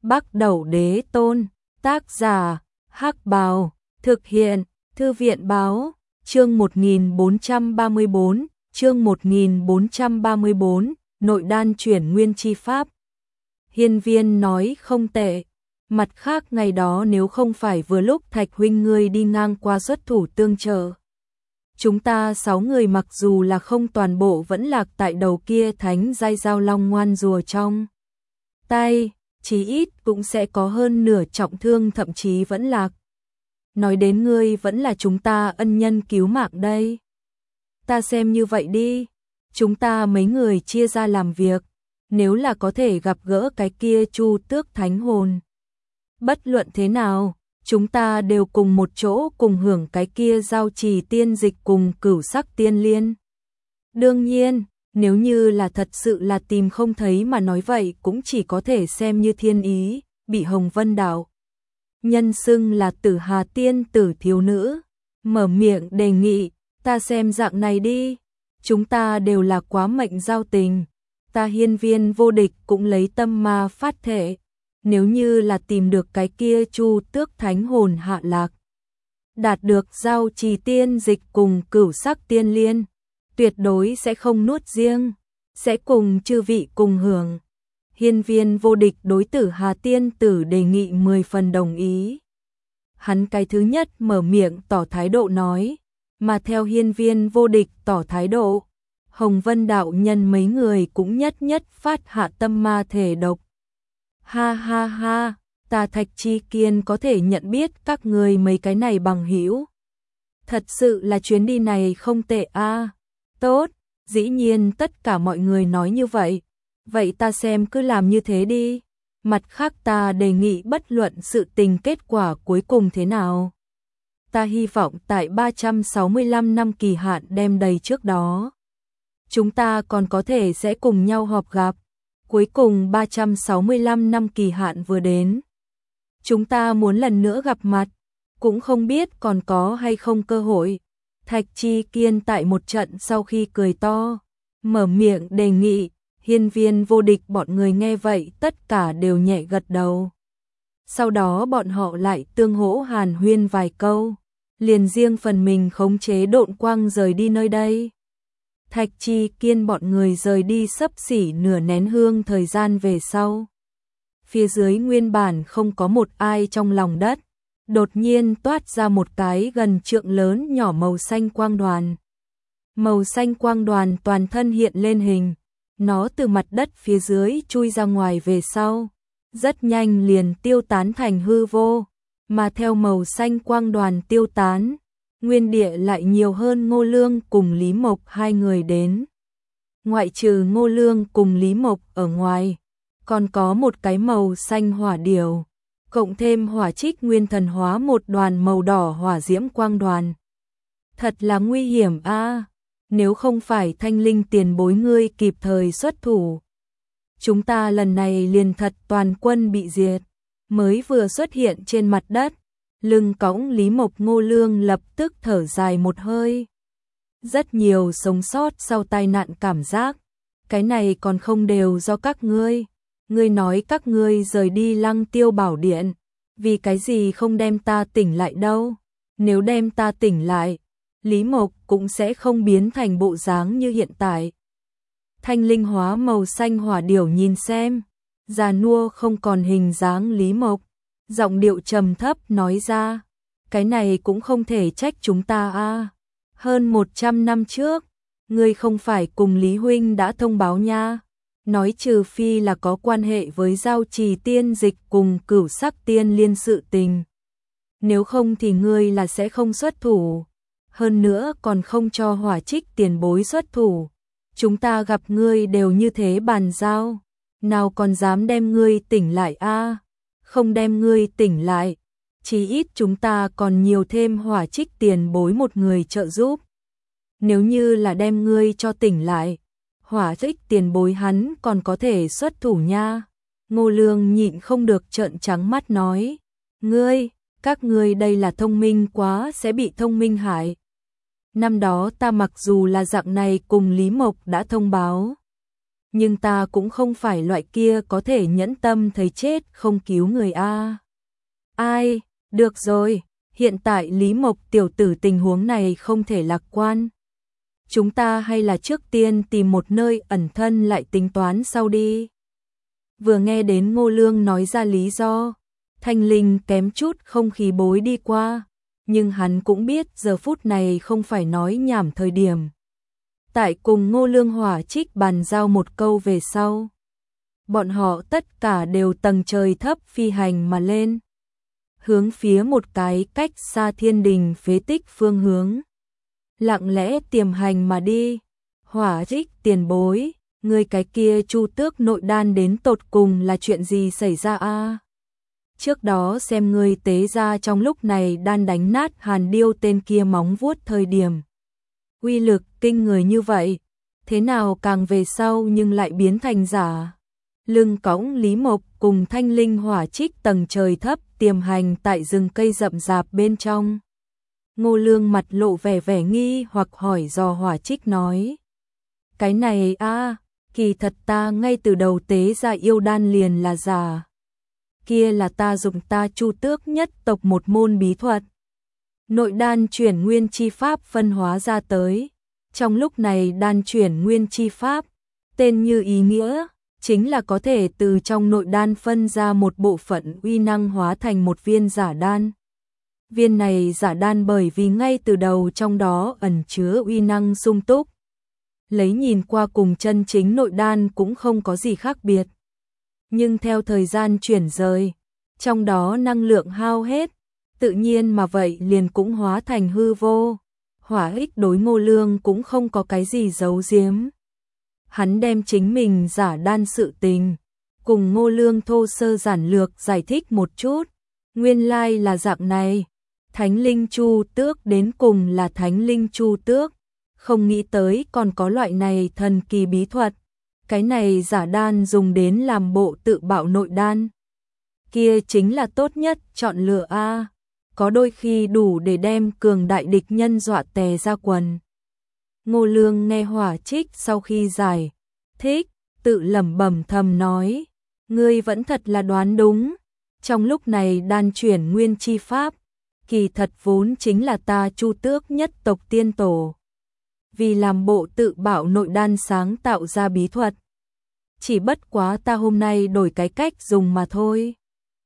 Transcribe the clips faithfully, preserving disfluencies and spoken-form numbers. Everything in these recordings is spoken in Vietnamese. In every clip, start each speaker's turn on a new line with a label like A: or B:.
A: Bắc Đẩu Đế Tôn, tác giả, Hắc Bào, thực hiện, Thư viện báo, chương một nghìn bốn trăm ba mươi bốn, chương một nghìn bốn trăm ba mươi bốn, nội đan chuyển nguyên chi pháp. Hiên Viên nói không tệ, mặt khác ngày đó nếu không phải vừa lúc Thạch huynh ngươi đi ngang qua xuất thủ tương trợ, chúng ta sáu người mặc dù là không toàn bộ vẫn lạc tại đầu kia thánh giai giao long ngoan rùa trong tay, chí ít cũng sẽ có hơn nửa trọng thương thậm chí vẫn lạc. Nói đến ngươi vẫn là chúng ta ân nhân cứu mạng đây. Ta xem như vậy đi, chúng ta mấy người chia ra làm việc, nếu là có thể gặp gỡ cái kia Chu Tước thánh hồn, bất luận thế nào, chúng ta đều cùng một chỗ cùng hưởng cái kia giao trì tiên dịch cùng cửu sắc tiên liên. Đương nhiên, nếu như là thật sự là tìm không thấy mà nói vậy cũng chỉ có thể xem như thiên ý, bị Hồng Vân Đạo nhân xưng là Tử Hà tiên tử thiếu nữ, mở miệng đề nghị, ta xem dạng này đi, chúng ta đều là quá mệnh giao tình, ta Hiên Viên vô địch cũng lấy tâm ma phát thể, nếu như là tìm được cái kia Chu Tước thánh hồn hạ lạc, đạt được giao trì tiên dịch cùng cửu sắc tiên liên, tuyệt đối sẽ không nuốt riêng, sẽ cùng chư vị cùng hưởng. Hiên Viên vô địch đối Tử Hà tiên tử đề nghị mười phần đồng ý. Hắn cái thứ nhất mở miệng tỏ thái độ nói, mà theo Hiên Viên vô địch tỏ thái độ, Hồng Vân đạo nhân mấy người cũng nhất nhất phát hạ tâm ma thể độc. Ha ha ha, ta Thạch Chi Kiên có thể nhận biết các người mấy cái này bằng hữu. Thật sự là chuyến đi này không tệ a. À. Tốt, dĩ nhiên tất cả mọi người nói như vậy. Vậy ta xem cứ làm như thế đi. Mặt khác ta đề nghị bất luận sự tình kết quả cuối cùng thế nào. Ta hy vọng tại ba trăm sáu mươi lăm năm kỳ hạn đem đầy trước đó, chúng ta còn có thể sẽ cùng nhau họp gặp. Cuối cùng ba trăm sáu mươi lăm năm kỳ hạn vừa đến, chúng ta muốn lần nữa gặp mặt, cũng không biết còn có hay không cơ hội. Thạch Chi Kiên tại một trận sau khi cười to, mở miệng đề nghị. Hiên Viên vô địch bọn người nghe vậy tất cả đều nhẹ gật đầu. Sau đó bọn họ lại tương hỗ hàn huyên vài câu, liền riêng phần mình khống chế độn quang rời đi nơi đây. Thạch Chi Kiên bọn người rời đi xấp xỉ nửa nén hương thời gian về sau. Phía dưới nguyên bản không có một ai trong lòng đất, đột nhiên toát ra một cái gần trượng lớn nhỏ màu xanh quang đoàn. Màu xanh quang đoàn toàn thân hiện lên hình, nó từ mặt đất phía dưới chui ra ngoài về sau, rất nhanh liền tiêu tán thành hư vô, mà theo màu xanh quang đoàn tiêu tán, nguyên địa lại nhiều hơn Ngô Lương cùng Lý Mộc hai người đến. Ngoại trừ Ngô Lương cùng Lý Mộc ở ngoài, còn có một cái màu xanh hỏa điểu, cộng thêm hỏa trích nguyên thần hóa một đoàn màu đỏ hỏa diễm quang đoàn. Thật là nguy hiểm a, à, nếu không phải Thanh Linh tiền bối ngươi kịp thời xuất thủ, chúng ta lần này liền thật toàn quân bị diệt. Mới vừa xuất hiện trên mặt đất, lưng cõng Lý Mộc Ngô Lương lập tức thở dài một hơi. Rất nhiều sống sót sau tai nạn cảm giác, cái này còn không đều do các ngươi. Ngươi nói các ngươi rời đi Lăng Tiêu Bảo Điện, vì cái gì không đem ta tỉnh lại đâu? Nếu đem ta tỉnh lại, Lý Mộc cũng sẽ không biến thành bộ dáng như hiện tại. Thanh linh hóa màu xanh hỏa điểu nhìn xem, già nua không còn hình dáng Lý Mộc, giọng điệu trầm thấp nói ra, cái này cũng không thể trách chúng ta a. À. Hơn một trăm năm trước, ngươi không phải cùng Lý huynh đã thông báo nha, nói trừ phi là có quan hệ với giao trì tiên dịch cùng cửu sắc tiên liên sự tình, nếu không thì ngươi là sẽ không xuất thủ, hơn nữa còn không cho hỏa trích tiền bối xuất thủ. Chúng ta gặp ngươi đều như thế bàn giao, nào còn dám đem ngươi tỉnh lại a? À? Không đem ngươi tỉnh lại, chí ít chúng ta còn nhiều thêm hỏa trích tiền bối một người trợ giúp. Nếu như là đem ngươi cho tỉnh lại, hỏa trích tiền bối hắn còn có thể xuất thủ nha. Ngô Lương nhịn không được trợn trắng mắt nói, ngươi, các ngươi đây là thông minh quá sẽ bị thông minh hại. Năm đó ta mặc dù là dạng này cùng Lý Mộc đã thông báo, nhưng ta cũng không phải loại kia có thể nhẫn tâm thấy chết không cứu người a. Ai, được rồi, hiện tại Lý Mộc tiểu tử tình huống này không thể lạc quan. Chúng ta hay là trước tiên tìm một nơi ẩn thân lại tính toán sau đi. Vừa nghe đến Ngô Lương nói ra lý do, Thanh Linh kém chút không khí bối đi qua, nhưng hắn cũng biết giờ phút này không phải nói nhảm thời điểm. Tại cùng Ngô Lương Hỏa Trích bàn giao một câu về sau, bọn họ tất cả đều tầng trời thấp phi hành mà lên, hướng phía một cái cách xa thiên đình phế tích phương hướng, lặng lẽ tiềm hành mà đi. Hỏa Trích tiền bối, người cái kia Chu Tước nội đan đến tột cùng là chuyện gì xảy ra a? Trước đó xem ngươi tế ra trong lúc này đan đánh nát Hàn Điêu tên kia móng vuốt thời điểm, uy lực kinh người như vậy, thế nào càng về sau nhưng lại biến thành giả? Lưng cõng Lý Mộc cùng Thanh Linh Hỏa Trích tầng trời thấp tiềm hành tại rừng cây rậm rạp bên trong. Ngô Lương mặt lộ vẻ vẻ nghi hoặc hỏi dò Hỏa Trích nói: cái này a, kỳ thật ta ngay từ đầu tế ra yêu đan liền là giả. Kia là ta dùng ta Chu Tước nhất tộc một môn bí thuật, nội đan chuyển nguyên chi pháp phân hóa ra tới. Trong lúc này đan chuyển nguyên chi pháp, tên như ý nghĩa, chính là có thể từ trong nội đan phân ra một bộ phận uy năng hóa thành một viên giả đan. Viên này giả đan bởi vì ngay từ đầu trong đó ẩn chứa uy năng sung túc, lấy nhìn qua cùng chân chính nội đan cũng không có gì khác biệt. Nhưng theo thời gian chuyển rời, trong đó năng lượng hao hết, tự nhiên mà vậy liền cũng hóa thành hư vô. Hỏa Ích đối Ngô Lương cũng không có cái gì giấu giếm. Hắn đem chính mình giả đan sự tình, cùng Ngô Lương thô sơ giản lược giải thích một chút. Nguyên lai là dạng này, Thánh Linh Chu Tước đến cùng là Thánh Linh Chu Tước, không nghĩ tới còn có loại này thần kỳ bí thuật. Cái này giả đan dùng đến làm bộ tự bạo nội đan, kia chính là tốt nhất chọn lựa a, có đôi khi đủ để đem cường đại địch nhân dọa tè ra quần. Ngô Lương nghe Hỏa Trích sau khi giải thích, tự lẩm bẩm thầm nói: ngươi vẫn thật là đoán đúng, trong lúc này đan chuyển nguyên chi pháp, kỳ thật vốn chính là ta Chu Tước nhất tộc tiên tổ, vì làm bộ tự bạo nội đan sáng tạo ra bí thuật. Chỉ bất quá ta hôm nay đổi cái cách dùng mà thôi.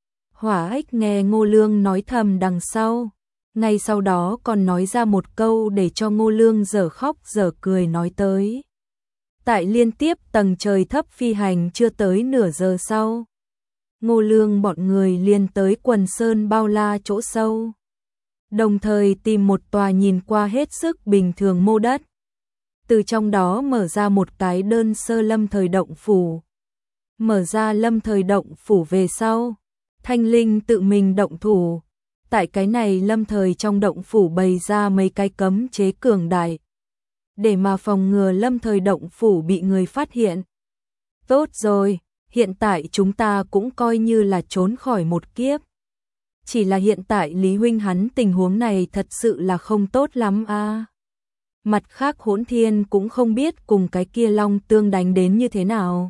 A: Hỏa Ích nghe Ngô Lương nói thầm đằng sau, ngay sau đó còn nói ra một câu để cho Ngô Lương dở khóc dở cười nói tới. Tại liên tiếp tầng trời thấp phi hành chưa tới nửa giờ sau, Ngô Lương bọn người liền tới quần sơn bao la chỗ sâu, đồng thời tìm một tòa nhìn qua hết sức bình thường mô đất. Từ trong đó mở ra một cái đơn sơ lâm thời động phủ. Mở ra lâm thời động phủ về sau, Thanh Linh tự mình động thủ. Tại cái này lâm thời trong động phủ bày ra mấy cái cấm chế cường đại, để mà phòng ngừa lâm thời động phủ bị người phát hiện. Tốt rồi, hiện tại chúng ta cũng coi như là trốn khỏi một kiếp. Chỉ là hiện tại Lý huynh hắn tình huống này thật sự là không tốt lắm a. À. Mặt khác Hỗn Thiên cũng không biết cùng cái kia Long Tương đánh đến như thế nào.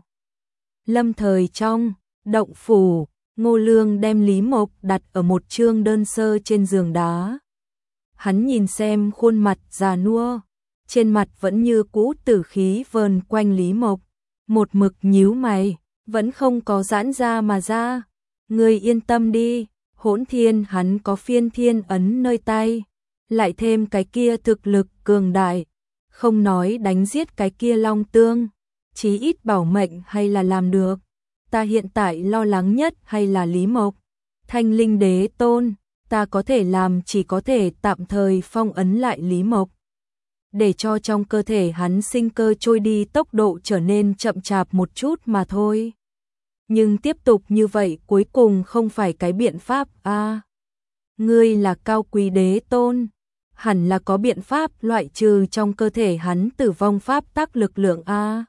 A: Lâm thời trong động phủ, Ngô Lương đem Lý Mộc đặt ở một chương đơn sơ trên giường đá. Hắn nhìn xem khuôn mặt già nua, trên mặt vẫn như cũ tử khí vờn quanh Lý Mộc, một mực nhíu mày, vẫn không có giãn ra mà ra. Ngươi yên tâm đi, Hỗn Thiên hắn có phiên thiên ấn nơi tay, lại thêm cái kia thực lực cường đại, không nói đánh giết cái kia Long Tương, chí ít bảo mệnh hay là làm được. Ta hiện tại lo lắng nhất hay là Lý Mộc. Thanh Linh Đế Tôn, ta có thể làm chỉ có thể tạm thời phong ấn lại Lý Mộc, để cho trong cơ thể hắn sinh cơ trôi đi tốc độ trở nên chậm chạp một chút mà thôi. Nhưng tiếp tục như vậy cuối cùng không phải cái biện pháp a. À, ngươi là cao quý đế tôn, hẳn là có biện pháp loại trừ trong cơ thể hắn tử vong pháp tắc lực lượng a. À.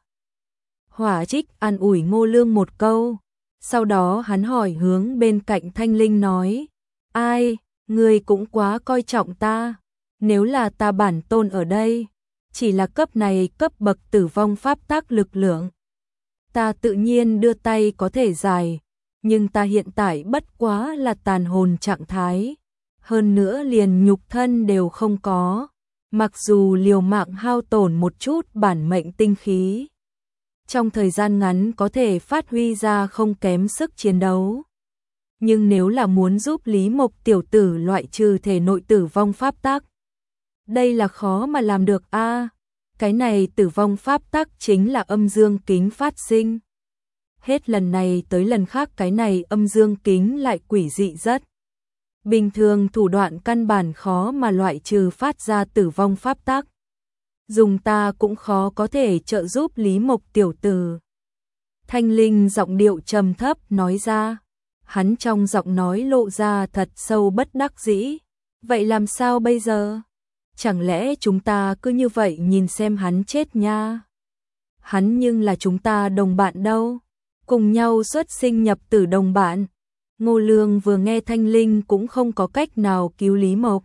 A: Hỏa Trích an ủi Ngô Lương một câu, sau đó hắn hỏi hướng bên cạnh Thanh Linh nói: ai, ngươi cũng quá coi trọng ta, nếu là ta bản tôn ở đây, chỉ là cấp này cấp bậc tử vong pháp tắc lực lượng, ta tự nhiên đưa tay có thể giải, nhưng ta hiện tại bất quá là tàn hồn trạng thái, hơn nữa liền nhục thân đều không có, mặc dù liều mạng hao tổn một chút bản mệnh tinh khí, trong thời gian ngắn có thể phát huy ra không kém sức chiến đấu. Nhưng nếu là muốn giúp Lý Mộc tiểu tử loại trừ thể nội tử vong pháp tắc, đây là khó mà làm được a. À, cái này tử vong pháp tắc chính là âm dương kính phát sinh. Hết lần này tới lần khác cái này âm dương kính lại quỷ dị rất. Bình thường thủ đoạn căn bản khó mà loại trừ phát ra tử vong pháp tắc. Dùng ta cũng khó có thể trợ giúp Lý Mộc tiểu tử. Thanh Linh giọng điệu trầm thấp nói ra. Hắn trong giọng nói lộ ra thật sâu bất đắc dĩ. Vậy làm sao bây giờ? Chẳng lẽ chúng ta cứ như vậy nhìn xem hắn chết nha? Hắn nhưng là chúng ta đồng bạn đâu. Cùng nhau xuất sinh nhập tử đồng bạn. Ngô Lương vừa nghe Thanh Linh cũng không có cách nào cứu Lý Mộc.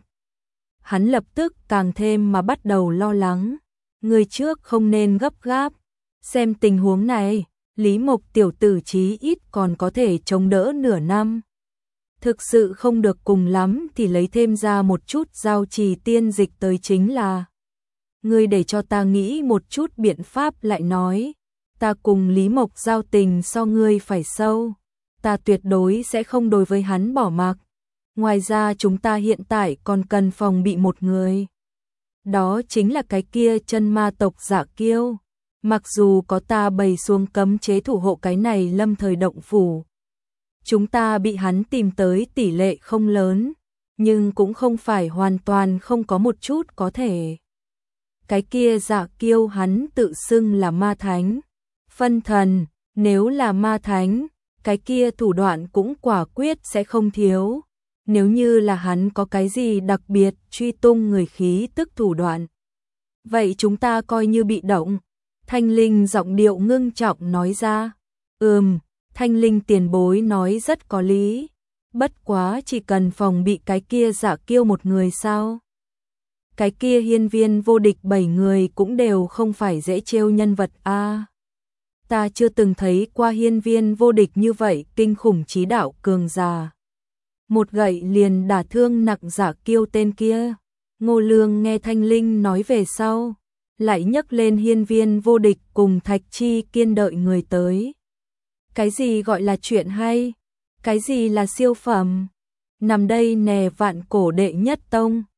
A: Hắn lập tức càng thêm mà bắt đầu lo lắng. Người trước không nên gấp gáp. Xem tình huống này, Lý Mộc tiểu tử chí ít còn có thể chống đỡ nửa năm. Thực sự không được cùng lắm thì lấy thêm ra một chút giao trì tiên dịch tới chính là. Ngươi để cho ta nghĩ một chút biện pháp lại nói. Ta cùng Lý Mộc giao tình so ngươi phải sâu. Ta tuyệt đối sẽ không đối với hắn bỏ mặc. Ngoài ra chúng ta hiện tại còn cần phòng bị một người. Đó chính là cái kia chân ma tộc Dạ Kiêu. Mặc dù có ta bày xuống cấm chế thủ hộ cái này lâm thời động phủ. Chúng ta bị hắn tìm tới tỷ lệ không lớn, nhưng cũng không phải hoàn toàn không có một chút có thể. Cái kia Dạ Kiêu hắn tự xưng là ma thánh. Phân thần, nếu là ma thánh, cái kia thủ đoạn cũng quả quyết sẽ không thiếu. Nếu như là hắn có cái gì đặc biệt truy tung người khí tức thủ đoạn. Vậy chúng ta coi như bị động. Thanh Linh giọng điệu ngưng trọng nói ra. Ừm, Thanh Linh tiền bối nói rất có lý. Bất quá chỉ cần phòng bị cái kia Dạ Kiêu một người sao. Cái kia hiên viên vô địch bảy người cũng đều không phải dễ trêu nhân vật a. À, ta chưa từng thấy qua hiên viên vô địch như vậy kinh khủng chí đạo cường già. Một gậy liền đả thương nặng Dạ Kiêu tên kia. Ngô Lương nghe Thanh Linh nói về sau, lại nhấc lên hiên viên vô địch cùng Thạch Chi Kiên đợi người tới. Cái gì gọi là chuyện hay? Cái gì là siêu phẩm? Nằm đây nè vạn cổ đệ nhất tông.